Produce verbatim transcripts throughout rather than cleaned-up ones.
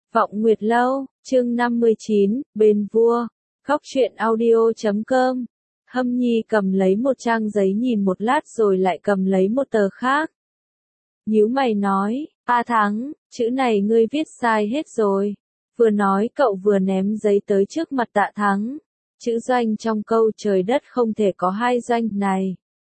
Vọng Nguyệt Lâu, chương năm mươi chín, Bên Vua, Khóc Chuyện Audio chấm com. Hâm Nhi cầm lấy một trang giấy nhìn một lát rồi lại cầm lấy một tờ khác. Nhíu mày nói, A Thắng, chữ này ngươi viết sai hết rồi. Vừa nói cậu vừa ném giấy tới trước mặt Tạ Thắng. Chữ doanh trong câu trời đất không thể có hai doanh này.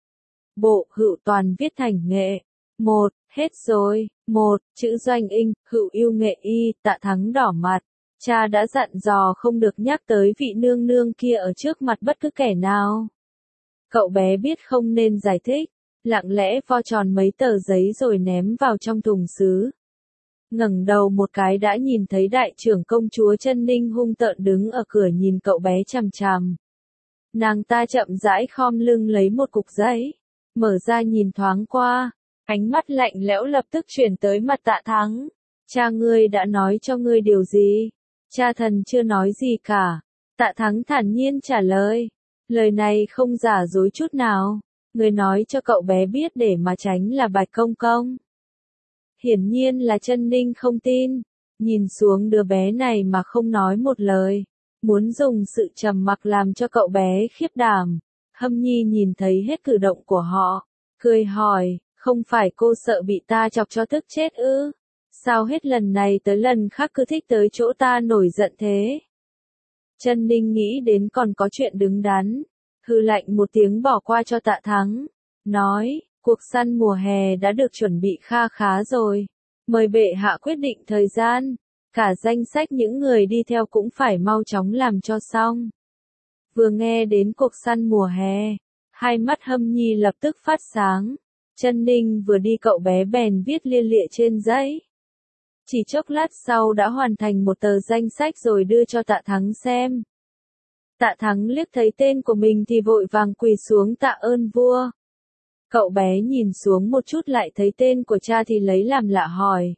Bộ Hữu toàn viết thành nghệ. Một, hết rồi. Một, chữ doanh in, Hữu yêu nghệ y, Tạ Thắng đỏ mặt. Cha đã dặn dò không được nhắc tới vị nương nương kia ở trước mặt bất cứ kẻ nào. Cậu bé biết không nên giải thích, lặng lẽ vo tròn mấy tờ giấy rồi ném vào trong thùng sứ. Ngẩng đầu một cái đã nhìn thấy đại trưởng công chúa Chân Ninh hung tợn đứng ở cửa nhìn cậu bé chằm chằm. Nàng ta chậm rãi khom lưng lấy một cục giấy, mở ra nhìn thoáng qua, ánh mắt lạnh lẽo lập tức chuyển tới mặt Tạ Thắng. Cha ngươi đã nói cho ngươi điều gì? Cha thần chưa nói gì cả. Tạ Thắng thản nhiên trả lời. Lời này không giả dối chút nào. Người nói cho cậu bé biết để mà tránh là Bạch Công Công. Hiển nhiên là Chân Ninh không tin. Nhìn xuống đứa bé này mà không nói một lời. Muốn dùng sự trầm mặc làm cho cậu bé khiếp đảm. Hâm Nhi nhìn thấy hết cử động của họ. Cười hỏi, không phải cô sợ bị ta chọc cho tức chết ư? Sao hết lần này tới lần khác cứ thích tới chỗ ta nổi giận thế? Chân Ninh nghĩ đến còn có chuyện đứng đắn. Hừ lạnh một tiếng bỏ qua cho Tạ Thắng. Nói, cuộc săn mùa hè đã được chuẩn bị kha khá rồi. Mời bệ hạ quyết định thời gian. Cả danh sách những người đi theo cũng phải mau chóng làm cho xong. Vừa nghe đến cuộc săn mùa hè, hai mắt Hâm Nhi lập tức phát sáng. Chân Ninh vừa đi cậu bé bèn viết lia lịa trên giấy. Chỉ chốc lát sau đã hoàn thành một tờ danh sách rồi đưa cho Tạ Thắng xem. Tạ Thắng liếc thấy tên của mình thì vội vàng quỳ xuống tạ ơn vua. Cậu bé nhìn xuống một chút lại thấy tên của cha thì lấy làm lạ hỏi.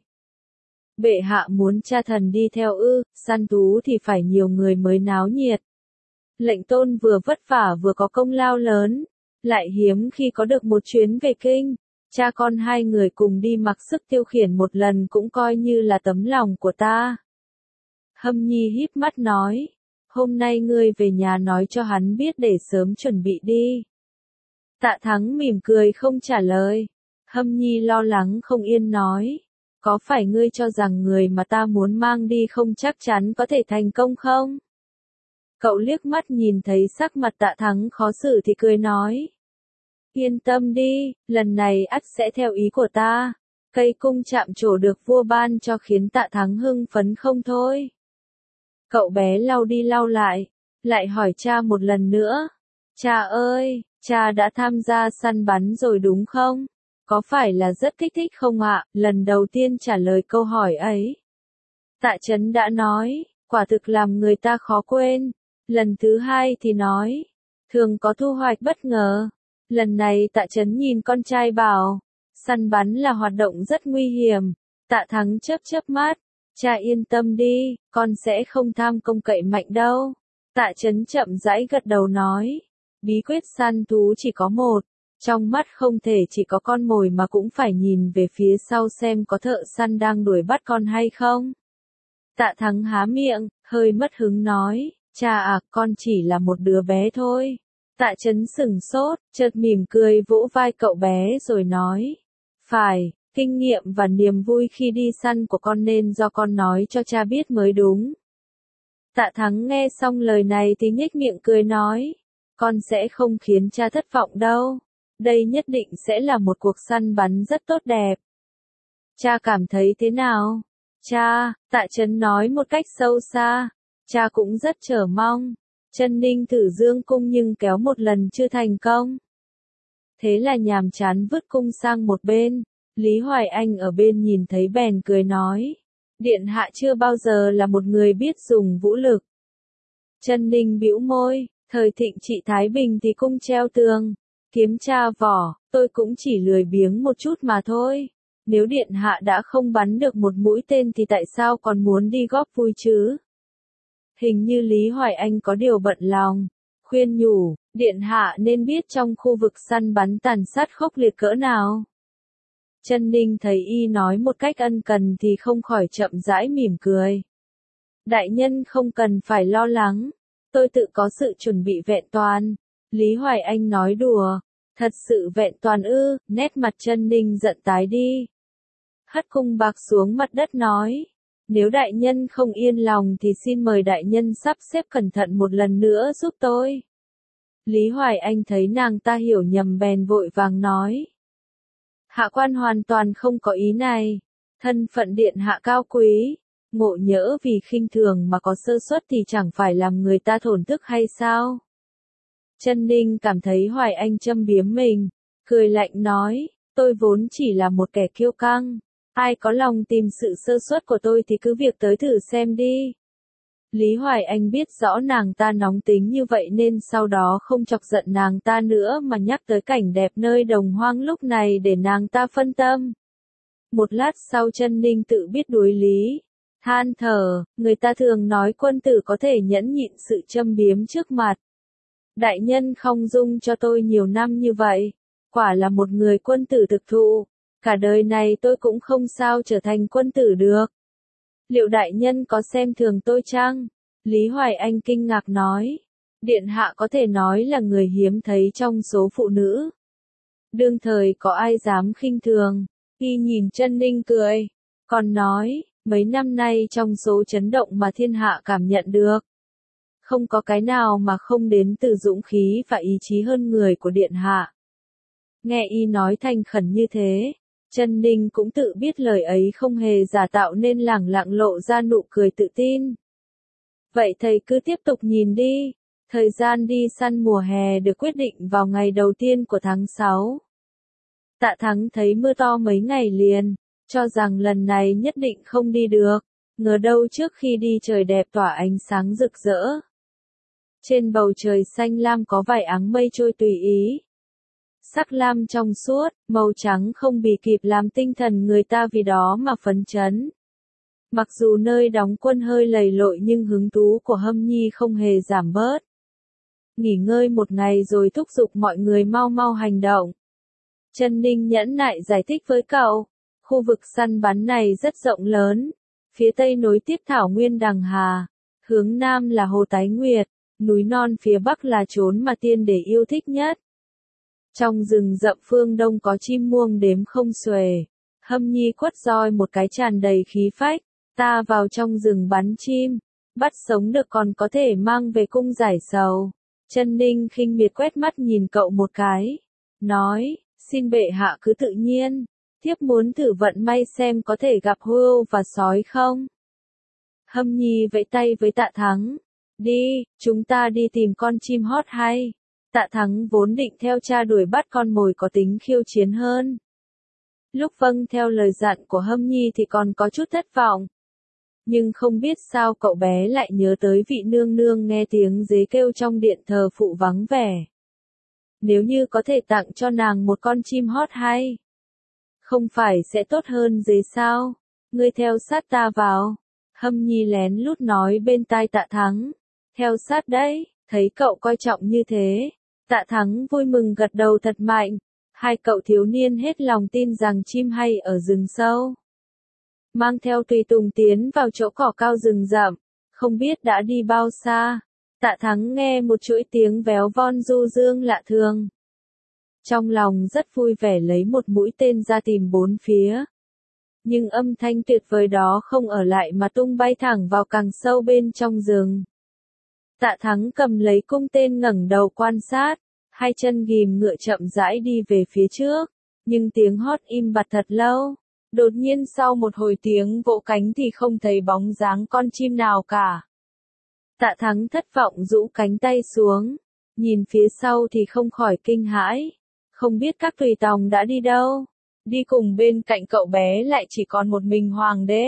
Bệ hạ muốn cha thần đi theo ư, săn thú thì phải nhiều người mới náo nhiệt. Lệnh tôn vừa vất vả vừa có công lao lớn, lại hiếm khi có được một chuyến về kinh. Cha con hai người cùng đi mặc sức tiêu khiển một lần cũng coi như là tấm lòng của ta. Hâm Nhi híp mắt nói, hôm nay ngươi về nhà nói cho hắn biết để sớm chuẩn bị đi. Tạ Thắng mỉm cười không trả lời. Hâm Nhi lo lắng không yên nói, có phải ngươi cho rằng người mà ta muốn mang đi không chắc chắn có thể thành công không? Cậu liếc mắt nhìn thấy sắc mặt Tạ Thắng khó xử thì cười nói. Yên tâm đi, lần này ắt sẽ theo ý của ta. Cây cung chạm trổ được vua ban cho khiến Tạ Thắng hưng phấn không thôi. Cậu bé lau đi lau lại, lại hỏi cha một lần nữa. Cha ơi, cha đã tham gia săn bắn rồi đúng không? Có phải là rất kích thích không ạ? Lần đầu tiên trả lời câu hỏi ấy. Tạ Chấn đã nói, quả thực làm người ta khó quên. Lần thứ hai thì nói, thường có thu hoạch bất ngờ. Lần này Tạ Chấn nhìn con trai bảo, săn bắn là hoạt động rất nguy hiểm. Tạ Thắng chớp chớp mắt, cha yên tâm đi, con sẽ không tham công cậy mạnh đâu. Tạ Chấn chậm rãi gật đầu nói, bí quyết săn thú chỉ có một, trong mắt không thể chỉ có con mồi mà cũng phải nhìn về phía sau xem có thợ săn đang đuổi bắt con hay không. Tạ Thắng há miệng, hơi mất hứng nói, cha à, con chỉ là một đứa bé thôi. Tạ Chấn sừng sốt, chợt mỉm cười vỗ vai cậu bé rồi nói. Phải, kinh nghiệm và niềm vui khi đi săn của con nên do con nói cho cha biết mới đúng. Tạ Thắng nghe xong lời này thì nhếch miệng cười nói. Con sẽ không khiến cha thất vọng đâu. Đây nhất định sẽ là một cuộc săn bắn rất tốt đẹp. Cha cảm thấy thế nào? Cha, Tạ Chấn nói một cách sâu xa. Cha cũng rất chờ mong. Chân Ninh thử dương cung nhưng kéo một lần chưa thành công. Thế là nhàm chán vứt cung sang một bên. Lý Hoài Anh ở bên nhìn thấy bèn cười nói. Điện hạ chưa bao giờ là một người biết dùng vũ lực. Chân Ninh bĩu môi, thời thịnh trị Thái Bình thì cung treo tường, kiếm tra vỏ, tôi cũng chỉ lười biếng một chút mà thôi. Nếu điện hạ đã không bắn được một mũi tên thì tại sao còn muốn đi góp vui chứ? Hình như Lý Hoài Anh có điều bận lòng, khuyên nhủ, điện hạ nên biết trong khu vực săn bắn tàn sát khốc liệt cỡ nào. Chân Ninh thấy y nói một cách ân cần thì không khỏi chậm rãi mỉm cười. Đại nhân không cần phải lo lắng, tôi tự có sự chuẩn bị vẹn toàn. Lý Hoài Anh nói đùa, thật sự vẹn toàn ư? Nét mặt Chân Ninh giận tái đi. Hất cung bạc xuống mặt đất nói, nếu đại nhân không yên lòng thì xin mời đại nhân sắp xếp cẩn thận một lần nữa giúp tôi. Lý Hoài Anh thấy nàng ta hiểu nhầm bèn vội vàng nói. Hạ quan hoàn toàn không có ý này, thân phận điện hạ cao quý, ngộ nhỡ vì khinh thường mà có sơ suất thì chẳng phải làm người ta thổn thức hay sao? Chân Ninh cảm thấy Hoài Anh châm biếm mình, cười lạnh nói, tôi vốn chỉ là một kẻ kiêu căng, ai có lòng tìm sự sơ suất của tôi thì cứ việc tới thử xem đi. Lý Hoài Anh biết rõ nàng ta nóng tính như vậy nên sau đó không chọc giận nàng ta nữa mà nhắc tới cảnh đẹp nơi đồng hoang lúc này để nàng ta phân tâm. Một lát sau Chân Ninh tự biết đối lý, than thở, người ta thường nói quân tử có thể nhẫn nhịn sự châm biếm trước mặt. Đại nhân không dung cho tôi nhiều năm như vậy, quả là một người quân tử thực thụ, cả đời này tôi cũng không sao trở thành quân tử được. Liệu đại nhân có xem thường tôi chăng? Lý Hoài Anh kinh ngạc nói. Điện hạ có thể nói là người hiếm thấy trong số phụ nữ. Đương thời có ai dám khinh thường? Y nhìn Chân Ninh cười, còn nói, mấy năm nay trong số chấn động mà thiên hạ cảm nhận được, không có cái nào mà không đến từ dũng khí và ý chí hơn người của điện hạ. Nghe y nói thành khẩn như thế, Chân Ninh cũng tự biết lời ấy không hề giả tạo nên lẳng lặng lộ ra nụ cười tự tin. Vậy thầy cứ tiếp tục nhìn đi, thời gian đi săn mùa hè được quyết định vào ngày đầu tiên của tháng sáu. Tạ Thắng thấy mưa to mấy ngày liền, cho rằng lần này nhất định không đi được, ngờ đâu trước khi đi trời đẹp tỏa ánh sáng rực rỡ. Trên bầu trời xanh lam có vài áng mây trôi tùy ý. Sắc lam trong suốt, màu trắng không bì kịp làm tinh thần người ta vì đó mà phấn chấn. Mặc dù nơi đóng quân hơi lầy lội nhưng hứng thú của Hâm Nhi không hề giảm bớt. Nghỉ ngơi một ngày rồi thúc giục mọi người mau mau hành động. Chân Ninh nhẫn nại giải thích với cậu, khu vực săn bắn này rất rộng lớn, phía tây nối tiếp thảo nguyên Đằng Hà, hướng nam là Hồ Tái Nguyệt, núi non phía bắc là chốn mà tiên để yêu thích nhất. Trong rừng rậm phương đông có chim muông đếm không xuể. Hâm Nhi quất roi một cái tràn đầy khí phách, ta vào trong rừng bắn chim, bắt sống được còn có thể mang về cung giải sầu. Chân Ninh khinh miệt quét mắt nhìn cậu một cái, nói, xin bệ hạ cứ tự nhiên, thiếp muốn thử vận may xem có thể gặp hươu và sói không. Hâm Nhi vẫy tay với Tạ Thắng, đi, chúng ta đi tìm con chim hót hay. Tạ Thắng vốn định theo cha đuổi bắt con mồi có tính khiêu chiến hơn. Lúc vâng theo lời dặn của Hâm Nhi thì còn có chút thất vọng. Nhưng không biết sao cậu bé lại nhớ tới vị nương nương nghe tiếng dế kêu trong điện thờ phụ vắng vẻ. Nếu như có thể tặng cho nàng một con chim hót hay, không phải sẽ tốt hơn dế sao? Ngươi theo sát ta vào. Hâm Nhi lén lút nói bên tai Tạ Thắng. Theo sát đấy, thấy cậu coi trọng như thế. Tạ Thắng vui mừng gật đầu thật mạnh. Hai cậu thiếu niên hết lòng tin rằng chim hay ở rừng sâu. Mang theo tùy tùng tiến vào chỗ cỏ cao rừng rậm, không biết đã đi bao xa. Tạ Thắng nghe một chuỗi tiếng véo von du dương lạ thường. Trong lòng rất vui vẻ lấy một mũi tên ra tìm bốn phía. Nhưng âm thanh tuyệt vời đó không ở lại mà tung bay thẳng vào càng sâu bên trong rừng. Tạ Thắng cầm lấy cung tên ngẩng đầu quan sát, hai chân ghìm ngựa chậm rãi đi về phía trước, nhưng tiếng hót im bặt thật lâu. Đột nhiên sau một hồi tiếng vỗ cánh thì không thấy bóng dáng con chim nào cả. Tạ Thắng thất vọng rũ cánh tay xuống, nhìn phía sau thì không khỏi kinh hãi, không biết các tùy tòng đã đi đâu. Đi cùng bên cạnh cậu bé lại chỉ còn một mình hoàng đế.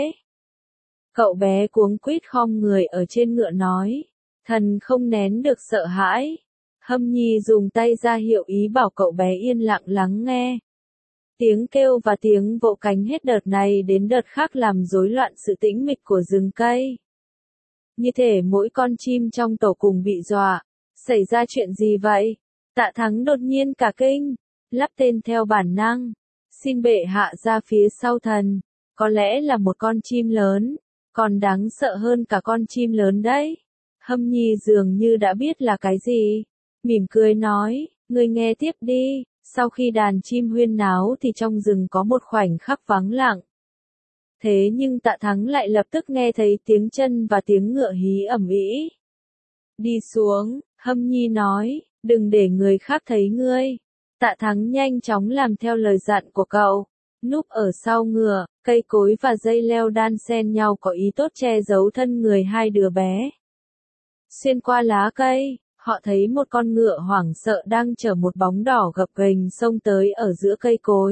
Cậu bé cuống quýt khom người ở trên ngựa nói, thần không nén được sợ hãi. Hâm Nhi dùng tay ra hiệu ý bảo cậu bé yên lặng lắng nghe. Tiếng kêu và tiếng vỗ cánh hết đợt này đến đợt khác làm rối loạn sự tĩnh mịch của rừng cây. Như thể mỗi con chim trong tổ cùng bị dọa. Xảy ra chuyện gì vậy? Tạ Thắng đột nhiên cả kinh, lắp tên theo bản năng. Xin bệ hạ ra phía sau thần, có lẽ là một con chim lớn, còn đáng sợ hơn cả con chim lớn đấy. Hâm Nhi dường như đã biết là cái gì, mỉm cười nói, ngươi nghe tiếp đi. Sau khi đàn chim huyên náo thì trong rừng có một khoảnh khắc vắng lặng. Thế nhưng Tạ Thắng lại lập tức nghe thấy tiếng chân và tiếng ngựa hí ầm ĩ. Đi xuống, Hâm Nhi nói, đừng để người khác thấy ngươi. Tạ Thắng nhanh chóng làm theo lời dặn của cậu, núp ở sau ngựa, cây cối và dây leo đan xen nhau có ý tốt che giấu thân người hai đứa bé. Xuyên qua lá cây, họ thấy một con ngựa hoảng sợ đang chở một bóng đỏ gập ghềnh xông tới ở giữa cây cối.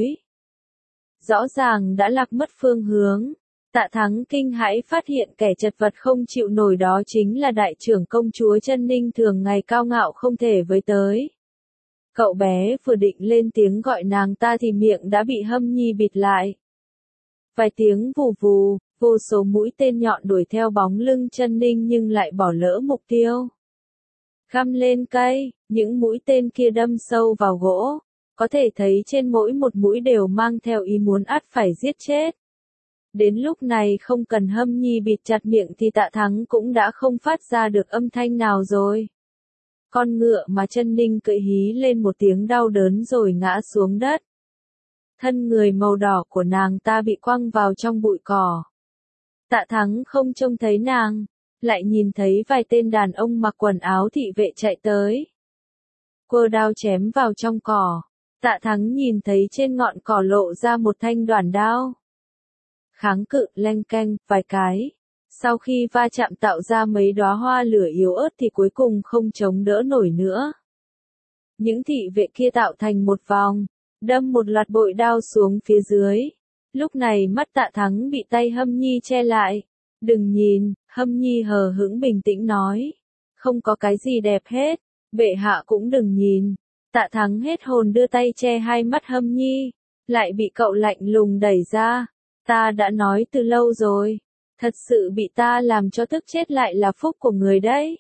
Rõ ràng đã lạc mất phương hướng. Tạ Thắng kinh hãi phát hiện kẻ chật vật không chịu nổi đó chính là đại trưởng công chúa Chân Ninh thường ngày cao ngạo không thể với tới. Cậu bé vừa định lên tiếng gọi nàng ta thì miệng đã bị Hâm Nhi bịt lại. Vài tiếng vù vù, vô số mũi tên nhọn đuổi theo bóng lưng Chân Ninh nhưng lại bỏ lỡ mục tiêu. Găm lên cây, những mũi tên kia đâm sâu vào gỗ, có thể thấy trên mỗi một mũi đều mang theo ý muốn ắt phải giết chết. Đến lúc này không cần Hâm Nhi bịt chặt miệng thì Tạ Thắng cũng đã không phát ra được âm thanh nào rồi. Con ngựa mà Chân Ninh cưỡi hí lên một tiếng đau đớn rồi ngã xuống đất. Thân người màu đỏ của nàng ta bị quăng vào trong bụi cỏ. Tạ Thắng không trông thấy nàng, lại nhìn thấy vài tên đàn ông mặc quần áo thị vệ chạy tới. Quơ đao chém vào trong cỏ. Tạ Thắng nhìn thấy trên ngọn cỏ lộ ra một thanh đoản đao. Kháng cự leng keng vài cái. Sau khi va chạm tạo ra mấy đóa hoa lửa yếu ớt thì cuối cùng không chống đỡ nổi nữa. Những thị vệ kia tạo thành một vòng, đâm một loạt bội đao xuống phía dưới. Lúc này mắt Tạ Thắng bị tay Hâm Nhi che lại. Đừng nhìn, Hâm Nhi hờ hững bình tĩnh nói. Không có cái gì đẹp hết, bệ hạ cũng đừng nhìn. Tạ Thắng hết hồn đưa tay che hai mắt Hâm Nhi, lại bị cậu lạnh lùng đẩy ra. Ta đã nói từ lâu rồi, thật sự bị ta làm cho tức chết lại là phúc của người đấy.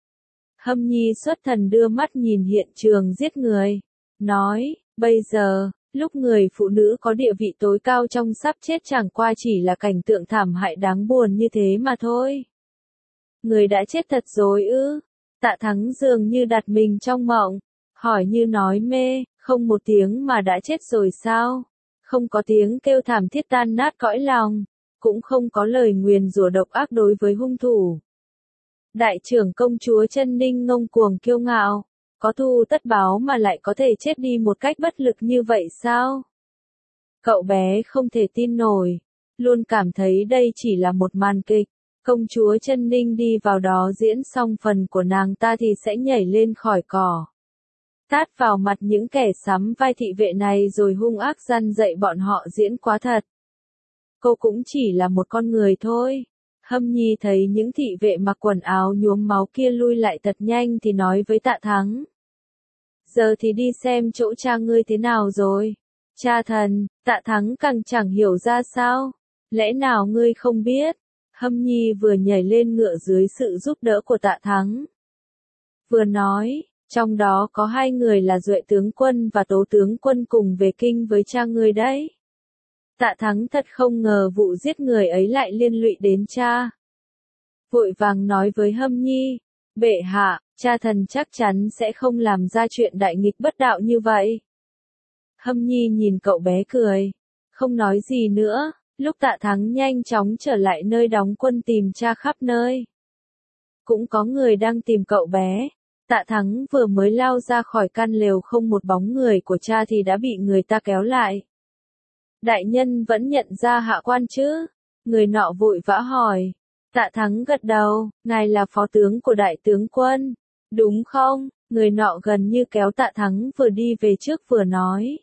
Hâm Nhi xuất thần đưa mắt nhìn hiện trường giết người, nói, bây giờ, lúc người phụ nữ có địa vị tối cao trong sắp chết chẳng qua chỉ là cảnh tượng thảm hại đáng buồn như thế mà thôi. Người đã chết thật rồi ư? Tạ Thắng dường như đặt mình trong mộng, hỏi như nói mê, không một tiếng mà đã chết rồi sao? Không có tiếng kêu thảm thiết tan nát cõi lòng, cũng không có lời nguyền rủa độc ác đối với hung thủ. Đại trưởng công chúa Chân Ninh ngông cuồng kiêu ngạo, có thù tất báo mà lại có thể chết đi một cách bất lực như vậy sao? Cậu bé không thể tin nổi, luôn cảm thấy đây chỉ là một màn kịch. Công chúa Chân Ninh đi vào đó diễn xong phần của nàng ta thì sẽ nhảy lên khỏi cỏ. Tát vào mặt những kẻ sắm vai thị vệ này rồi hung ác răn dạy bọn họ diễn quá thật. Cô cũng chỉ là một con người thôi. Hâm Nhi thấy những thị vệ mặc quần áo nhuốm máu kia lui lại thật nhanh thì nói với Tạ Thắng. Giờ thì đi xem chỗ cha ngươi thế nào rồi. Cha thần, Tạ Thắng càng chẳng hiểu ra sao. Lẽ nào ngươi không biết? Hâm Nhi vừa nhảy lên ngựa dưới sự giúp đỡ của Tạ Thắng. Vừa nói, trong đó có hai người là Duệ tướng quân và Tố tướng quân cùng về kinh với cha ngươi đấy. Tạ Thắng thật không ngờ vụ giết người ấy lại liên lụy đến cha. Vội vàng nói với Hâm Nhi, bệ hạ, cha thần chắc chắn sẽ không làm ra chuyện đại nghịch bất đạo như vậy. Hâm Nhi nhìn cậu bé cười, không nói gì nữa. Lúc Tạ Thắng nhanh chóng trở lại nơi đóng quân tìm cha khắp nơi. Cũng có người đang tìm cậu bé. Tạ Thắng vừa mới lao ra khỏi căn lều không một bóng người của cha thì đã bị người ta kéo lại. Đại nhân vẫn nhận ra hạ quan chứ? Người nọ vội vã hỏi. Tạ Thắng gật đầu, ngài là phó tướng của đại tướng quân. Đúng không? Người nọ gần như kéo Tạ Thắng vừa đi về trước vừa nói.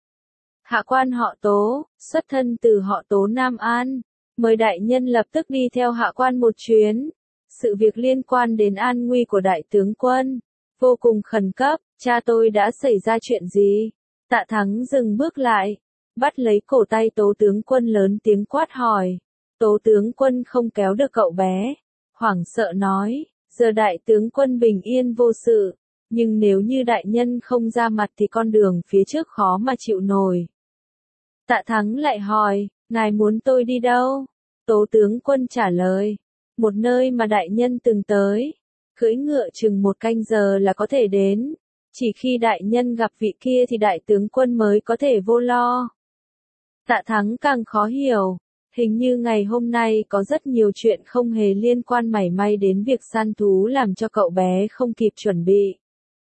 Hạ quan họ Tố, xuất thân từ họ Tố Nam An, mời đại nhân lập tức đi theo hạ quan một chuyến. Sự việc liên quan đến an nguy của đại tướng quân, vô cùng khẩn cấp, cha tôi đã xảy ra chuyện gì? Tạ Thắng dừng bước lại, bắt lấy cổ tay Tố tướng quân lớn tiếng quát hỏi. Tố tướng quân không kéo được cậu bé, hoảng sợ nói, giờ đại tướng quân bình yên vô sự, nhưng nếu như đại nhân không ra mặt thì con đường phía trước khó mà chịu nổi. Tạ Thắng lại hỏi, ngài muốn tôi đi đâu? Tố tướng quân trả lời, một nơi mà đại nhân từng tới. Cưỡi ngựa chừng một canh giờ là có thể đến. Chỉ khi đại nhân gặp vị kia thì đại tướng quân mới có thể vô lo. Tạ Thắng càng khó hiểu. Hình như ngày hôm nay có rất nhiều chuyện không hề liên quan mảy may đến việc săn thú làm cho cậu bé không kịp chuẩn bị.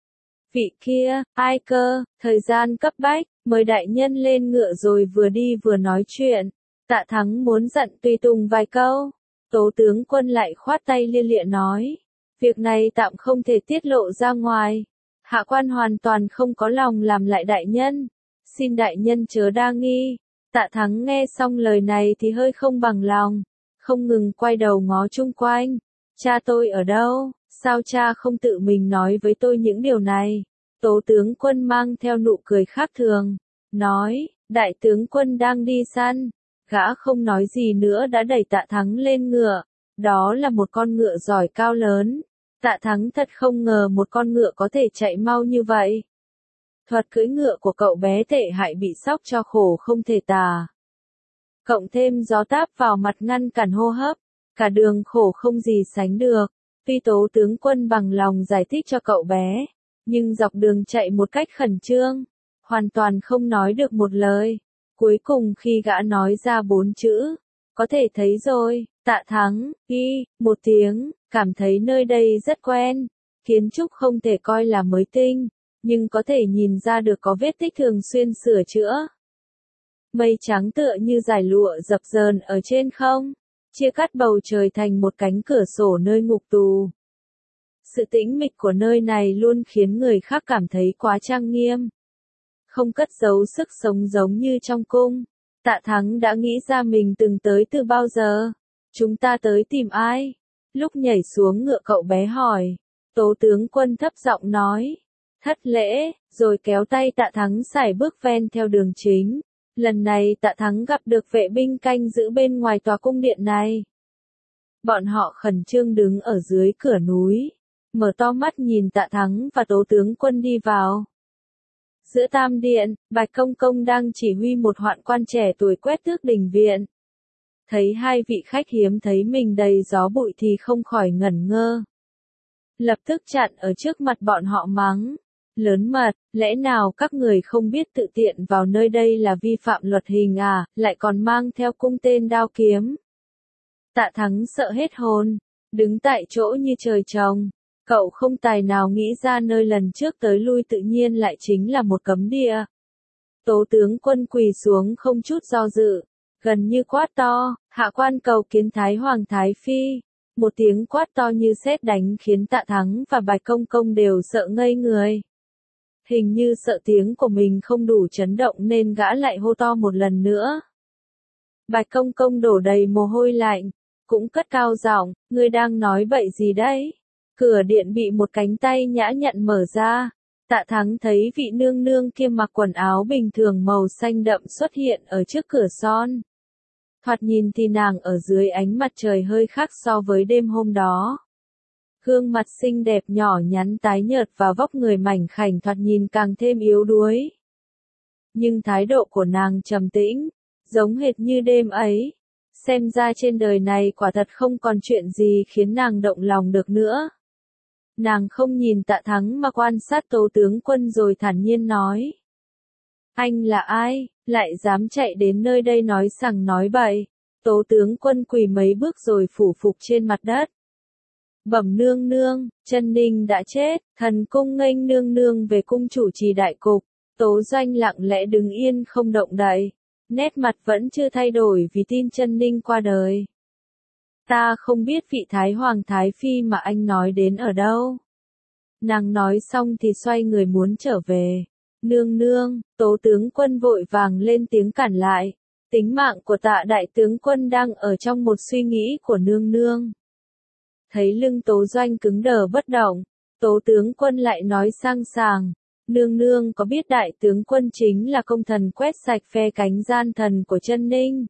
Vị kia, ai cơ, thời gian cấp bách, mời đại nhân lên ngựa rồi vừa đi vừa nói chuyện. Tạ Thắng muốn dặn tùy tùng vài câu. Tố tướng quân lại khoát tay lia lịa nói. Việc này tạm không thể tiết lộ ra ngoài. Hạ quan hoàn toàn không có lòng làm lại đại nhân. Xin đại nhân chớ đa nghi. Tạ Thắng nghe xong lời này thì hơi không bằng lòng. Không ngừng quay đầu ngó chung quanh. Cha tôi ở đâu? Sao cha không tự mình nói với tôi những điều này? Tố tướng quân mang theo nụ cười khác thường. Nói, đại tướng quân đang đi săn. Gã không nói gì nữa đã đẩy Tạ Thắng lên ngựa. Đó là một con ngựa giỏi cao lớn. Tạ Thắng thật không ngờ một con ngựa có thể chạy mau như vậy. Thuật cưỡi ngựa của cậu bé tệ hại bị sóc cho khổ không thể tả. Cộng thêm gió táp vào mặt ngăn cản hô hấp. Cả đường khổ không gì sánh được. Tuy tố tướng quân bằng lòng giải thích cho cậu bé. Nhưng dọc đường chạy một cách khẩn trương. Hoàn toàn không nói được một lời. Cuối cùng khi gã nói ra bốn chữ. Có thể thấy rồi, Tạ Thắng, y, một tiếng, cảm thấy nơi đây rất quen. Kiến trúc không thể coi là mới tinh, nhưng có thể nhìn ra được có vết tích thường xuyên sửa chữa. Mây trắng tựa như dải lụa dập dờn ở trên không, chia cắt bầu trời thành một cánh cửa sổ nơi ngục tù. Sự tĩnh mịch của nơi này luôn khiến người khác cảm thấy quá trang nghiêm. Không cất giấu sức sống giống như trong cung. Tạ Thắng đã nghĩ ra mình từng tới từ bao giờ. Chúng ta tới tìm ai? Lúc nhảy xuống ngựa cậu bé hỏi. Tố tướng quân thấp giọng nói. Thất lễ, rồi kéo tay Tạ Thắng sải bước ven theo đường chính. Lần này Tạ Thắng gặp được vệ binh canh giữ bên ngoài tòa cung điện này. Bọn họ khẩn trương đứng ở dưới cửa núi. Mở to mắt nhìn Tạ Thắng và tố tướng quân đi vào. Giữa tam điện, Bạch Công Công đang chỉ huy một hoạn quan trẻ tuổi quét tước đình viện. Thấy hai vị khách hiếm thấy mình đầy gió bụi thì không khỏi ngẩn ngơ. Lập tức chặn ở trước mặt bọn họ mắng. Lớn mật, lẽ nào các người không biết tự tiện vào nơi đây là vi phạm luật hình à, lại còn mang theo cung tên đao kiếm. Tạ Thắng sợ hết hồn, đứng tại chỗ như trời trồng. Cậu không tài nào nghĩ ra nơi lần trước tới lui tự nhiên lại chính là một cấm địa. Tố tướng quân quỳ xuống không chút do dự, gần như quát to, hạ quan cầu kiến Thái Hoàng Thái Phi. Một tiếng quát to như sét đánh khiến Tạ Thắng và Bạch Công Công đều sợ ngây người. Hình như sợ tiếng của mình không đủ chấn động nên gã lại hô to một lần nữa. Bạch Công Công đổ đầy mồ hôi lạnh, cũng cất cao giọng, ngươi đang nói bậy gì đấy? Cửa điện bị một cánh tay nhã nhặn mở ra. Tạ Thắng thấy vị nương nương kia mặc quần áo bình thường màu xanh đậm xuất hiện ở trước cửa son. Thoạt nhìn thì nàng ở dưới ánh mặt trời hơi khác so với đêm hôm đó. Gương mặt xinh đẹp nhỏ nhắn tái nhợt và vóc người mảnh khảnh thoạt nhìn càng thêm yếu đuối. Nhưng thái độ của nàng trầm tĩnh, giống hệt như đêm ấy. Xem ra trên đời này quả thật không còn chuyện gì khiến nàng động lòng được nữa. Nàng không nhìn Tạ Thắng mà quan sát tố tướng quân rồi thản nhiên nói. Anh là ai, lại dám chạy đến nơi đây nói sằng nói bậy. Tố tướng quân quỳ mấy bước rồi phủ phục trên mặt đất. Bẩm nương nương, Chân Ninh đã chết, thần cung nghênh nương nương về cung chủ trì đại cục. Tố Doanh lặng lẽ đứng yên không động đậy. Nét mặt vẫn chưa thay đổi vì tin Chân Ninh qua đời. Ta không biết vị Thái Hoàng Thái Phi mà anh nói đến ở đâu. Nàng nói xong thì xoay người muốn trở về. Nương nương, tố tướng quân vội vàng lên tiếng cản lại. Tính mạng của Tạ đại tướng quân đang ở trong một suy nghĩ của nương nương. Thấy lưng Tố Doanh cứng đờ bất động, tố tướng quân lại nói sang sàng. Nương nương có biết đại tướng quân chính là công thần quét sạch phe cánh gian thần của Chân Ninh.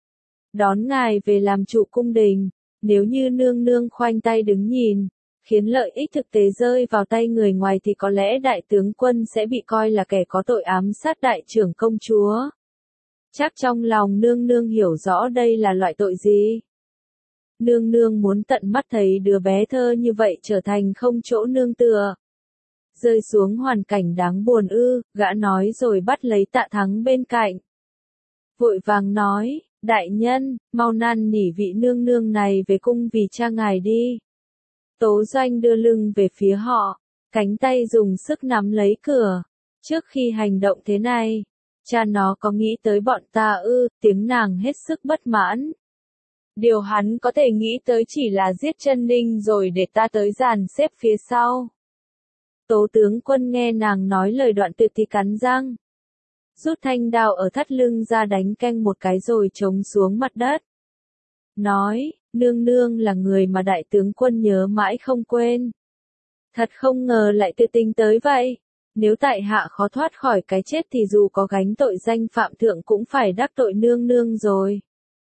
Đón ngài về làm trụ cung đình, nếu như nương nương khoanh tay đứng nhìn, khiến lợi ích thực tế rơi vào tay người ngoài thì có lẽ đại tướng quân sẽ bị coi là kẻ có tội ám sát đại trưởng công chúa. Chắc trong lòng nương nương hiểu rõ đây là loại tội gì. Nương nương muốn tận mắt thấy đứa bé thơ như vậy trở thành không chỗ nương tựa. Rơi xuống hoàn cảnh đáng buồn ư, gã nói rồi bắt lấy Tạ Thắng bên cạnh. Vội vàng nói, đại nhân, mau năn nỉ vị nương nương này về cung vì cha ngài đi. Tố Doanh đưa lưng về phía họ, cánh tay dùng sức nắm lấy cửa. Trước khi hành động thế này, cha nó có nghĩ tới bọn ta ư, tiếng nàng hết sức bất mãn. Điều hắn có thể nghĩ tới chỉ là giết chân Ninh rồi để ta tới dàn xếp phía sau. Tố tướng quân nghe nàng nói lời đoạn tuyệt thì cắn răng. Rút thanh đao ở thắt lưng ra đánh canh một cái rồi chống xuống mặt đất. Nói, nương nương là người mà đại tướng quân nhớ mãi không quên. Thật không ngờ lại tuyệt tình tới vậy. Nếu tại hạ khó thoát khỏi cái chết thì dù có gánh tội danh phạm thượng cũng phải đắc tội nương nương rồi.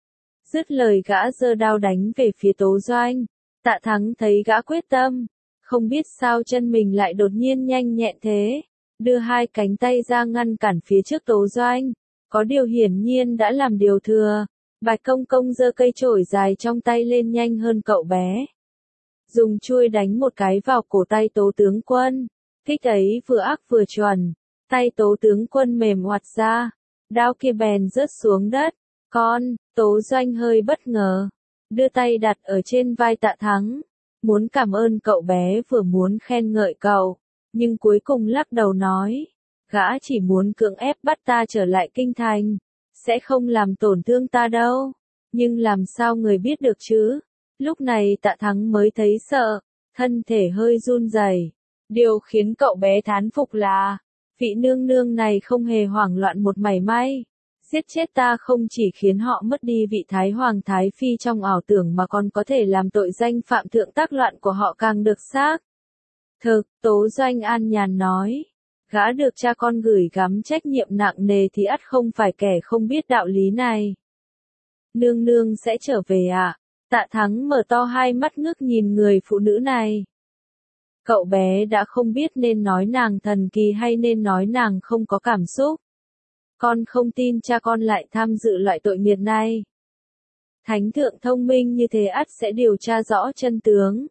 Dứt lời gã giơ đao đánh về phía Tố Doanh. Tạ Thắng thấy gã quyết tâm. Không biết sao chân mình lại đột nhiên nhanh nhẹn thế. Đưa hai cánh tay ra ngăn cản phía trước Tố Doanh. Có điều hiển nhiên đã làm điều thừa. Bạch Công Công giơ cây chổi dài trong tay lên nhanh hơn cậu bé. Dùng chuôi đánh một cái vào cổ tay Tố tướng quân. Kích ấy vừa ác vừa chuẩn. Tay Tố tướng quân mềm oặt ra. Đao kia bèn rớt xuống đất. Con, Tố Doanh hơi bất ngờ. Đưa tay đặt ở trên vai Tạ Thắng. Muốn cảm ơn cậu bé vừa muốn khen ngợi cậu. Nhưng cuối cùng lắc đầu nói. Gã chỉ muốn cưỡng ép bắt ta trở lại kinh thành. Sẽ không làm tổn thương ta đâu. Nhưng làm sao người biết được chứ? Lúc này Tạ Thắng mới thấy sợ. Thân thể hơi run rẩy. Điều khiến cậu bé thán phục là. Vị nương nương này không hề hoảng loạn một mảy may. Giết chết ta không chỉ khiến họ mất đi vị Thái Hoàng Thái Phi trong ảo tưởng mà còn có thể làm tội danh phạm thượng tác loạn của họ càng được xác. Thực, Tố Doanh an nhàn nói. Gã được cha con gửi gắm trách nhiệm nặng nề thì ắt không phải kẻ không biết đạo lý này. Nương nương sẽ trở về ạ. À? Tạ Thắng mở to hai mắt ngước nhìn người phụ nữ này. Cậu bé đã không biết nên nói nàng thần kỳ hay nên nói nàng không có cảm xúc. Con không tin cha con lại tham dự loại tội nghiệt này. Thánh thượng thông minh như thế ắt sẽ điều tra rõ chân tướng.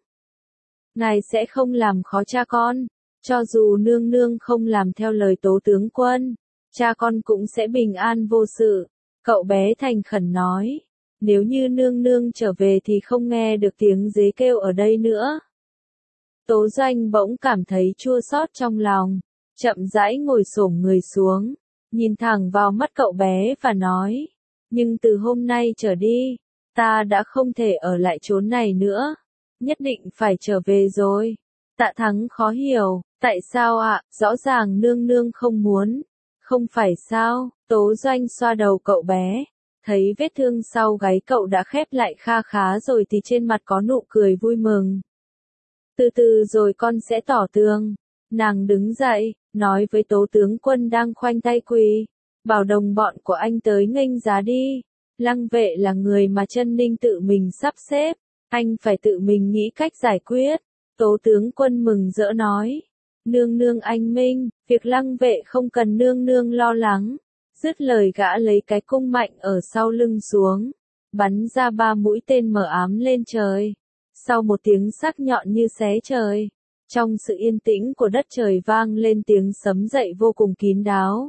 Ngài sẽ không làm khó cha con. Cho dù nương nương không làm theo lời Tố tướng quân, cha con cũng sẽ bình an vô sự. Cậu bé thành khẩn nói. Nếu như nương nương trở về thì không nghe được tiếng dế kêu ở đây nữa. Tố Doanh bỗng cảm thấy chua xót trong lòng. Chậm rãi ngồi xổm người xuống. Nhìn thẳng vào mắt cậu bé và nói. Nhưng từ hôm nay trở đi, ta đã không thể ở lại chốn này nữa. Nhất định phải trở về rồi. Tạ Thắng khó hiểu. Tại sao ạ? À? Rõ ràng nương nương không muốn. Không phải sao? Tố Doanh xoa đầu cậu bé. Thấy vết thương sau gáy cậu đã khép lại kha khá rồi thì trên mặt có nụ cười vui mừng. Từ từ rồi con sẽ tỏ tường. Nàng đứng dậy, nói với Tố tướng quân đang khoanh tay quỳ. Bảo đồng bọn của anh tới nghênh giá đi. Lăng vệ là người mà chân Ninh tự mình sắp xếp. Anh phải tự mình nghĩ cách giải quyết. Tố tướng quân mừng rỡ nói. Nương nương anh minh, việc lăng vệ không cần nương nương lo lắng. Dứt lời gã lấy cái cung mạnh ở sau lưng xuống. Bắn ra ba mũi tên mờ ám lên trời. Sau một tiếng sắc nhọn như xé trời. Trong sự yên tĩnh của đất trời vang lên tiếng sấm dậy vô cùng kín đáo.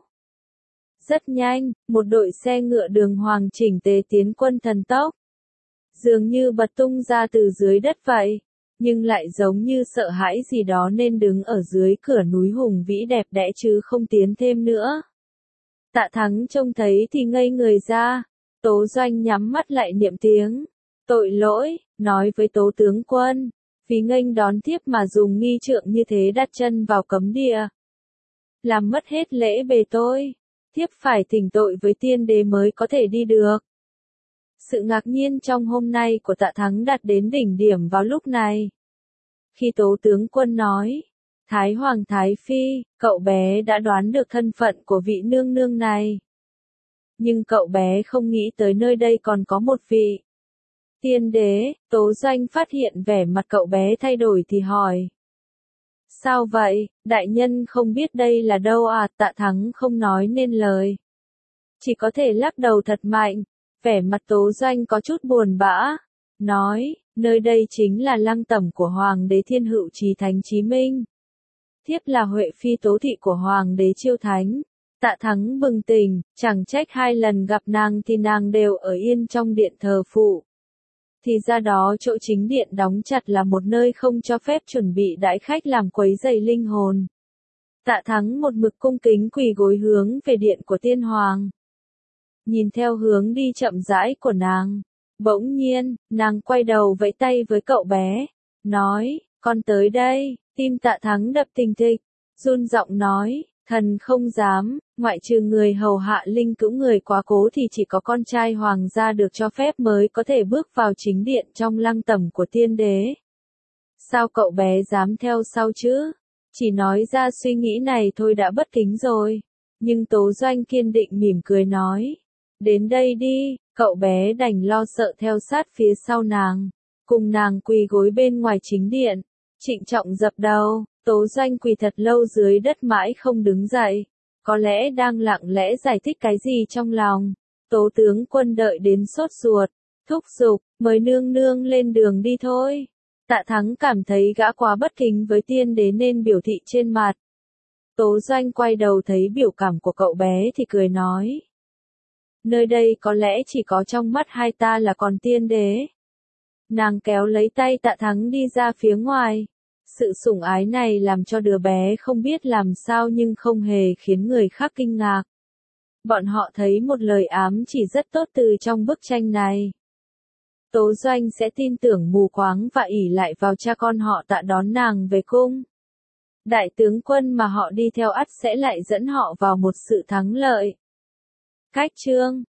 Rất nhanh, một đội xe ngựa đường hoàng chỉnh tề tiến quân thần tốc. Dường như bật tung ra từ dưới đất vậy. Nhưng lại giống như sợ hãi gì đó nên đứng ở dưới cửa núi hùng vĩ đẹp đẽ chứ không tiến thêm nữa. Tạ Thắng trông thấy thì ngây người ra. Tố Doanh nhắm mắt lại niệm tiếng. Tội lỗi, nói với Tố tướng quân. Vì nghênh đón thiếp mà dùng nghi trượng như thế đặt chân vào cấm địa. Làm mất hết lễ bề tôi. Thiếp phải thỉnh tội với tiên đế mới có thể đi được. Sự ngạc nhiên trong hôm nay của Tạ Thắng đạt đến đỉnh điểm vào lúc này. Khi Tố tướng quân nói, Thái Hoàng Thái Phi, cậu bé đã đoán được thân phận của vị nương nương này. Nhưng cậu bé không nghĩ tới nơi đây còn có một vị tiên đế. Tố Doanh phát hiện vẻ mặt cậu bé thay đổi thì hỏi. Sao vậy, đại nhân không biết đây là đâu à? Tạ Thắng không nói nên lời. chỉ có thể lắc đầu thật mạnh, vẻ mặt Tố Doanh có chút buồn bã, nói, nơi đây chính là lăng tẩm của Hoàng đế Thiên Hữu Chí Thánh Chí Minh. Thiếp là Huệ Phi tố thị của Hoàng đế Chiêu Thánh. Tạ Thắng bừng tỉnh, chẳng trách hai lần gặp nàng thì nàng đều ở yên trong điện thờ phụ. Thì ra đó chỗ chính điện đóng chặt là một nơi không cho phép chuẩn bị đãi khách làm quấy rầy linh hồn. Tạ Thắng một mực cung kính quỳ gối hướng về điện của tiên hoàng. Nhìn theo hướng đi chậm rãi của nàng, bỗng nhiên, nàng quay đầu vẫy tay với cậu bé, nói, con tới đây. Tim Tạ Thắng đập thình thịch, run giọng nói, thần không dám, ngoại trừ người hầu hạ linh cữu người quá cố thì chỉ có con trai hoàng gia được cho phép mới có thể bước vào chính điện trong lăng tẩm của tiên đế. Sao cậu bé dám theo sau chứ? Chỉ nói ra suy nghĩ này thôi đã bất kính rồi. Nhưng Tố Doanh kiên định mỉm cười nói, đến đây đi, cậu bé đành lo sợ theo sát phía sau nàng, cùng nàng quỳ gối bên ngoài chính điện. Trịnh trọng dập đầu, Tố Doanh quỳ thật lâu dưới đất mãi không đứng dậy, có lẽ đang lặng lẽ giải thích cái gì trong lòng. Tố tướng quân đợi đến sốt ruột, thúc giục, mời nương nương lên đường đi thôi. Tạ Thắng cảm thấy gã quá bất kính với tiên đế nên biểu thị trên mặt. Tố Doanh quay đầu thấy biểu cảm của cậu bé thì cười nói, nơi đây có lẽ chỉ có trong mắt hai ta là còn tiên đế. Nàng kéo lấy tay Tạ Thắng đi ra phía ngoài. Sự sủng ái này làm cho đứa bé không biết làm sao nhưng không hề khiến người khác kinh ngạc. Bọn họ thấy một lời ám chỉ rất tốt từ trong bức tranh này. Tố Doanh sẽ tin tưởng mù quáng và ỷ lại vào cha con họ Tạ đón nàng về cung. Đại tướng quân mà họ đi theo ắt sẽ lại dẫn họ vào một sự thắng lợi. Cách chương